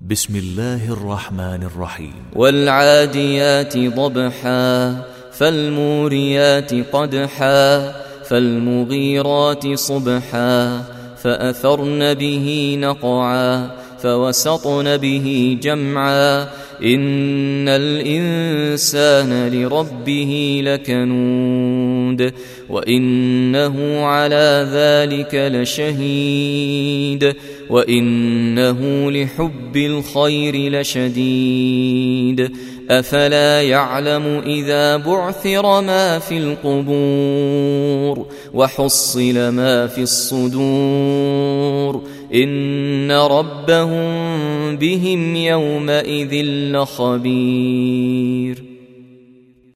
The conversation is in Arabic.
بسم الله الرحمن الرحيم. والعاديات ضبحا فالموريات قدحا فالمغيرات صبحا فأثرن به نقعا فوسطن به جمعا إن الإنسان لربه لكنود وإنه على ذلك لشهيد وإنه لحب الخير لشديد أفلا يعلم إذا بعثر ما في القبور وحصل ما في الصدور إن ربهم بهم يومئذ لخبير.